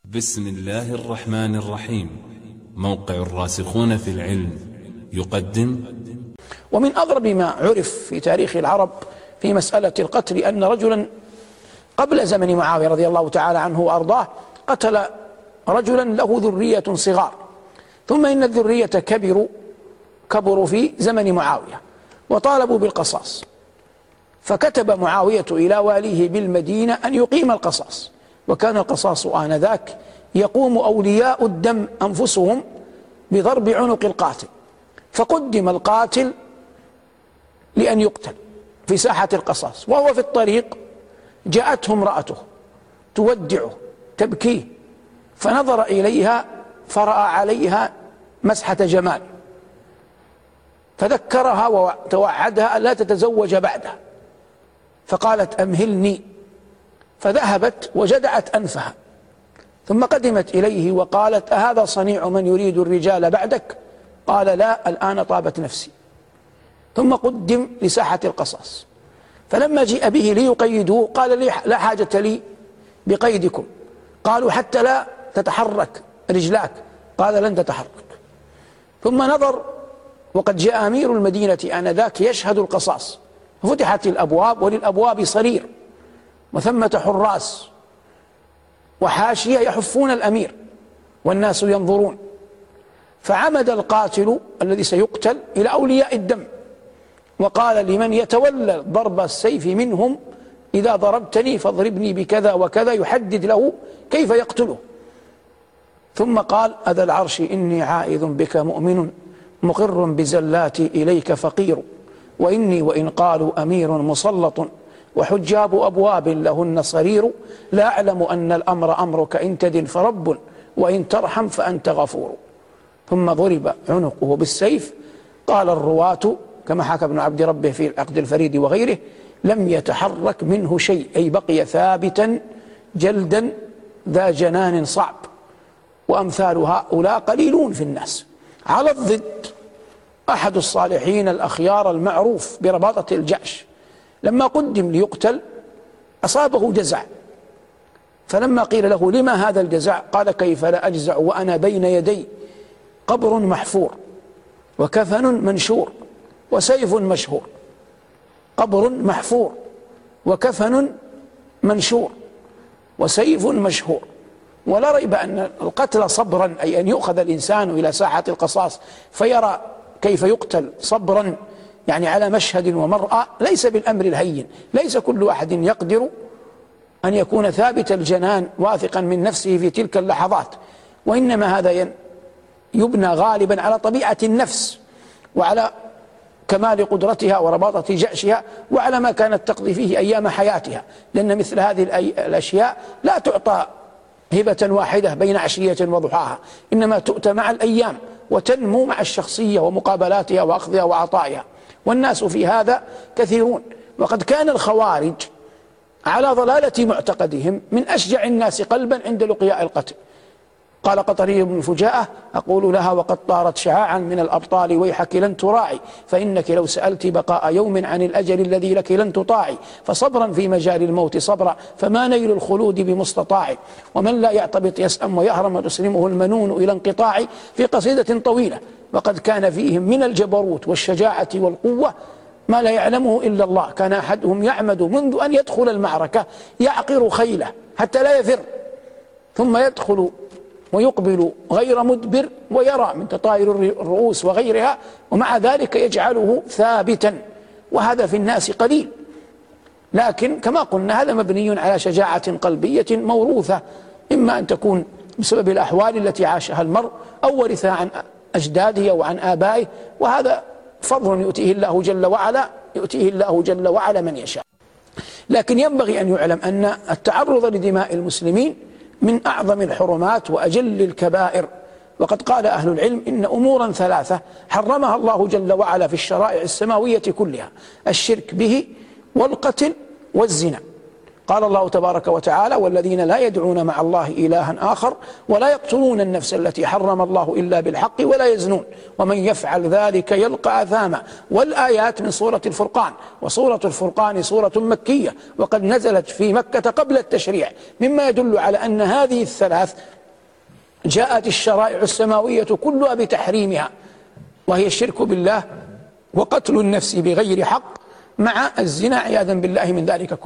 بسم الله الرحمن الرحيم. موقع الراسخون في العلم يقدم. ومن أغرب ما عرف في تاريخ العرب في مسألة القتل أن رجلا قبل زمن معاوية رضي الله تعالى عنه وأرضاه قتل رجلا له ذرية صغار، ثم إن الذرية كبروا في زمن معاوية وطالبوا بالقصاص، فكتب معاوية إلى واليه بالمدينة أن يقيم القصاص. وكان القصاص آنذاك يقوم أولياء الدم أنفسهم بضرب عنق القاتل، فقدم القاتل لأن يقتل في ساحة القصاص، وهو في الطريق جاءته امرأته تودعه تبكيه، فنظر إليها فرأى عليها مسحة جمال، فذكرها وتوعدها ألا تتزوج بعده، فقالت أمهلني، فذهبت وجدعت أنفها، ثم قدمت إليه وقالت أهذا صنيع من يريد الرجال بعدك؟ قال لا، الآن طابت نفسي. ثم قدم لساحة القصاص، فلما جيء به ليقيدوه قال لي لا حاجة لي بقيدكم. قالوا حتى لا تتحرك رجلاك، قال لن تتحرك. ثم نظر وقد جاء أمير المدينة آنذاك يشهد القصاص، فتحت الأبواب وللأبواب صرير وثمة حراس وحاشية يحفون الأمير والناس ينظرون، فعمد القاتل الذي سيقتل إلى أولياء الدم وقال لمن يتولى ضرب السيف منهم إذا ضربتني فاضربني بكذا وكذا، يحدد له كيف يقتله. ثم قال أذا العرش إني عائذ بك مؤمن مقر بزلاتي إليك فقير، وإني وإن قالوا أمير مسلط وحجاب أبواب لهن صرير، لا أعلم أن الأمر أمرك إن تدن فرب وإن ترحم فأنت غفور. ثم ضرب عنقه بالسيف. قال الرواة كما حكى ابن عبد ربه في العقد الفريد وغيره لم يتحرك منه شيء، أي بقي ثابتا جلدا ذا جنان صعب. وأمثال هؤلاء قليلون في الناس. على الضد أحد الصالحين الأخيار المعروف برباطة الجأش لما قدم ليقتل أصابه جزع، فلما قيل له لما هذا الجزع قال كيف لا أجزع وأنا بين يدي قبر محفور وكفن منشور وسيف مشهور. قبر محفور وكفن منشور وسيف مشهور. ولا ريب أن القتل صبرا، أي أن يؤخذ الإنسان إلى ساحة القصاص فيرى كيف يقتل صبرا، يعني على مشهد ومرأة، ليس بالأمر الهين. ليس كل واحد يقدر أن يكون ثابت الجنان واثقا من نفسه في تلك اللحظات، وإنما هذا يبنى غالبا على طبيعة النفس وعلى كمال قدرتها ورباطة جأشها وعلى ما كانت تقضي فيه أيام حياتها، لأن مثل هذه الأشياء لا تعطى هبة واحدة بين عشية وضحاها، إنما تؤتى مع الأيام وتنمو مع الشخصية ومقابلاتها وأخذها وعطائها، والناس في هذا كثيرون. وقد كان الخوارج على ضلالة معتقدهم من أشجع الناس قلبا عند لقياء القتل. قال قطري بن فجاءة أقول لها وقد طارت شعاعا من الأبطال ويحك لن تراعي، فإنك لو سألت بقاء يوم عن الأجل الذي لك لن تطاعي، فصبرا في مجال الموت صبرا فما نيل الخلود بمستطاع، ومن لا يعتبط يسأم ويهرم وتسلمه المنون إلى انقطاع. في قصيدة طويلة. وقد كان فيهم من الجبروت والشجاعة والقوة ما لا يعلمه إلا الله. كان أحدهم يعمد منذ أن يدخل المعركة يعقر خيله حتى لا يفر، ثم يدخل ويقبل غير مدبر ويرى من تطاير الرؤوس وغيرها، ومع ذلك يجعله ثابتا. وهذا في الناس قليل، لكن كما قلنا هذا مبني على شجاعة قلبية موروثة، إما أن تكون بسبب الأحوال التي عاشها المرء أو ورثها عن أجداده وعن آبائه، وهذا فضل يؤتيه الله جل وعلا من يشاء. لكن ينبغي أن يعلم أن التعرض لدماء المسلمين من أعظم الحرمات وأجل الكبائر. وقد قال أهل العلم إن أمورا ثلاثة حرمها الله جل وعلا في الشرائع السماوية كلها: الشرك به والقتل والزنا. قال الله تبارك وتعالى: والذين لا يدعون مع الله إلها آخر ولا يقتلون النفس التي حرم الله إلا بالحق ولا يزنون ومن يفعل ذلك يلقى أثاما. والآيات من سورة الفرقان، وسورة الفرقان سورة مكية وقد نزلت في مكة قبل التشريع، مما يدل على أن هذه الثلاث جاءت الشرائع السماوية كلها بتحريمها، وهي الشرك بالله وقتل النفس بغير حق مع الزنا عياذا بالله من ذلك كله.